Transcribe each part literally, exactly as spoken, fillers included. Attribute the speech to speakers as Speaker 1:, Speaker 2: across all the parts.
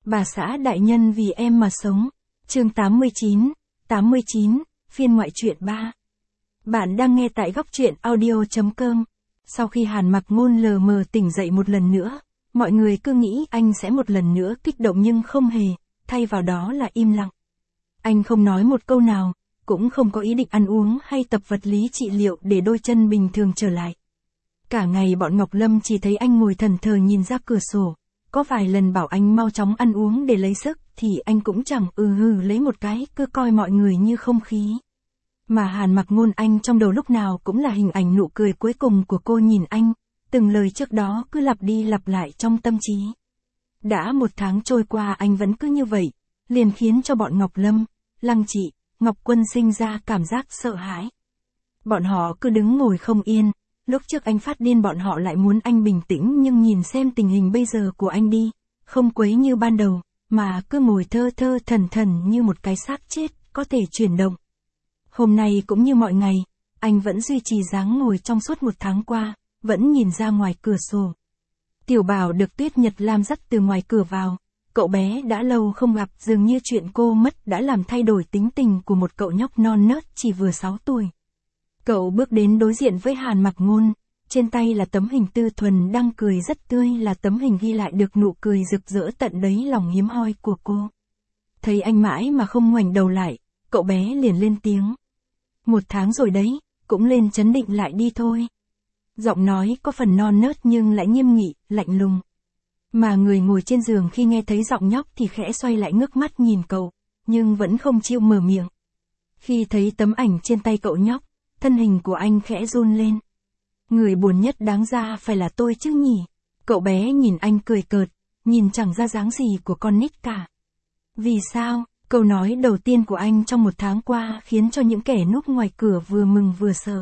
Speaker 1: Bà xã đại nhân vì em mà sống. Chương tám mươi chín, tám mươi chín, phiên ngoại truyện ba. Bạn đang nghe tại góc truyện audio chấm com. Sau khi Hàn Mặc Ngôn lờ mờ tỉnh dậy một lần nữa, mọi người cứ nghĩ anh sẽ một lần nữa kích động nhưng không hề, thay vào đó là im lặng. Anh không nói một câu nào, cũng không có ý định ăn uống hay tập vật lý trị liệu để đôi chân bình thường trở lại. Cả ngày bọn Ngọc Lâm chỉ thấy anh ngồi thẫn thờ nhìn ra cửa sổ, có vài lần bảo anh mau chóng ăn uống để lấy sức thì anh cũng chẳng ừ hừ lấy một cái, cứ coi mọi người như không khí. Mà Hàn Mặc Ngôn anh trong đầu lúc nào cũng là hình ảnh nụ cười cuối cùng của cô nhìn anh, từng lời trước đó cứ lặp đi lặp lại trong tâm trí. Đã một tháng trôi qua anh vẫn cứ như vậy, liền khiến cho bọn Ngọc Lâm, Lăng Chị, Ngọc Quân sinh ra cảm giác sợ hãi. Bọn họ cứ đứng ngồi không yên, lúc trước anh phát điên bọn họ lại muốn anh bình tĩnh nhưng nhìn xem tình hình bây giờ của anh đi, không quấy như ban đầu, mà cứ ngồi thơ thơ thẩn thẩn như một cái xác chết, có thể chuyển động. Hôm nay cũng như mọi ngày, anh vẫn duy trì dáng ngồi trong suốt một tháng qua, vẫn nhìn ra ngoài cửa sổ. Tiểu Bảo được Tuyết Nhật Lam dắt từ ngoài cửa vào, cậu bé đã lâu không gặp, dường như chuyện cô mất đã làm thay đổi tính tình của một cậu nhóc non nớt chỉ vừa sáu tuổi. Cậu bước đến đối diện với Hàn Mặc Ngôn, trên tay là tấm hình Tư Thuần đang cười rất tươi, là tấm hình ghi lại được nụ cười rực rỡ tận đáy lòng hiếm hoi của cô. Thấy anh mãi mà không ngoảnh đầu lại, cậu bé liền lên tiếng. Một tháng rồi đấy, cũng lên trấn định lại đi thôi. Giọng nói có phần non nớt nhưng lại nghiêm nghị, lạnh lùng. Mà người ngồi trên giường khi nghe thấy giọng nhóc thì khẽ xoay lại ngước mắt nhìn cậu, nhưng vẫn không chịu mở miệng. Khi thấy tấm ảnh trên tay cậu nhóc, thân hình của anh khẽ run lên. Người buồn nhất đáng ra phải là tôi chứ nhỉ? Cậu bé nhìn anh cười cợt, nhìn chẳng ra dáng gì của con nít cả. Vì sao? Câu nói đầu tiên của anh trong một tháng qua khiến cho những kẻ núp ngoài cửa vừa mừng vừa sợ.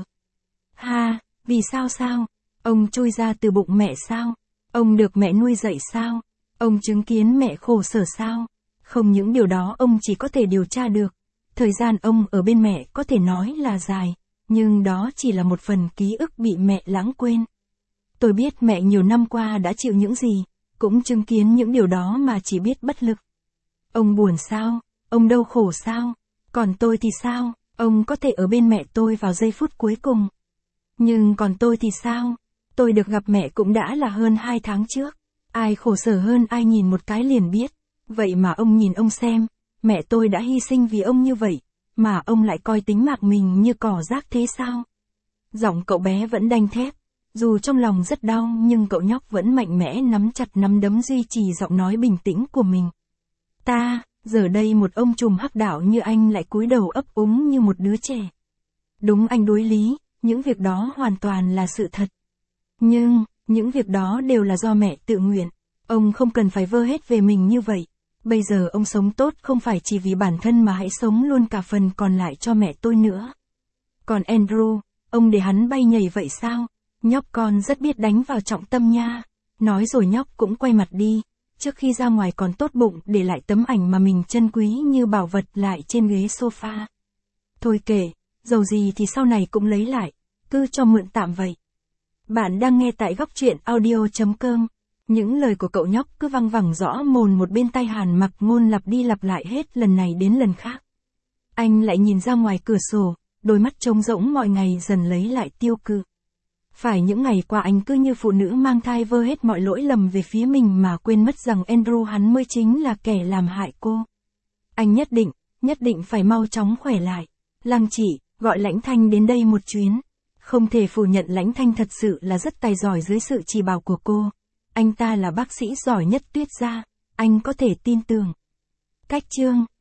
Speaker 1: Ha, vì sao sao? Ông chui ra từ bụng mẹ sao? Ông được mẹ nuôi dạy sao? Ông chứng kiến mẹ khổ sở sao? Không, những điều đó ông chỉ có thể điều tra được. Thời gian ông ở bên mẹ có thể nói là dài, nhưng đó chỉ là một phần ký ức bị mẹ lãng quên. Tôi biết mẹ nhiều năm qua đã chịu những gì, cũng chứng kiến những điều đó mà chỉ biết bất lực. Ông buồn sao? Ông đau khổ sao? Còn tôi thì sao? Ông có thể ở bên mẹ tôi vào giây phút cuối cùng. Nhưng còn tôi thì sao? Tôi được gặp mẹ cũng đã là hơn hai tháng trước. Ai khổ sở hơn ai nhìn một cái liền biết. Vậy mà ông nhìn ông xem, mẹ tôi đã hy sinh vì ông như vậy, mà ông lại coi tính mạng mình như cỏ rác thế sao? Giọng cậu bé vẫn đanh thép, dù trong lòng rất đau nhưng cậu nhóc vẫn mạnh mẽ nắm chặt nắm đấm duy trì giọng nói bình tĩnh của mình. Ta, giờ đây một ông trùm hắc đạo như anh lại cúi đầu ấp úng như một đứa trẻ. Đúng, anh đối lý, những việc đó hoàn toàn là sự thật. Nhưng, những việc đó đều là do mẹ tự nguyện, ông không cần phải vơ hết về mình như vậy. Bây giờ ông sống tốt không phải chỉ vì bản thân mà hãy sống luôn cả phần còn lại cho mẹ tôi nữa. Còn Andrew, ông để hắn bay nhảy vậy sao? Nhóc con rất biết đánh vào trọng tâm nha. Nói rồi nhóc cũng quay mặt đi, trước khi ra ngoài còn tốt bụng để lại tấm ảnh mà mình trân quý như bảo vật lại trên ghế sofa. Thôi kệ, dầu gì thì sau này cũng lấy lại, cứ cho mượn tạm vậy. Bạn đang nghe tại góc truyện audio chấm com. Những lời của cậu nhóc cứ văng vẳng rõ mồn một bên tai Hàn Mặc Ngôn lặp đi lặp lại hết lần này đến lần khác. Anh lại nhìn ra ngoài cửa sổ, đôi mắt trống rỗng mọi ngày dần lấy lại tiêu cự. Phải những ngày qua anh cứ như phụ nữ mang thai vơ hết mọi lỗi lầm về phía mình mà quên mất rằng Andrew hắn mới chính là kẻ làm hại cô. Anh nhất định, nhất định phải mau chóng khỏe lại. Lăng Chị, gọi Lãnh Thanh đến đây một chuyến. Không thể phủ nhận Lãnh Thanh thật sự là rất tài giỏi dưới sự chỉ bảo của cô. Anh ta là bác sĩ giỏi nhất Tuyết gia, anh có thể tin tưởng. Cách chương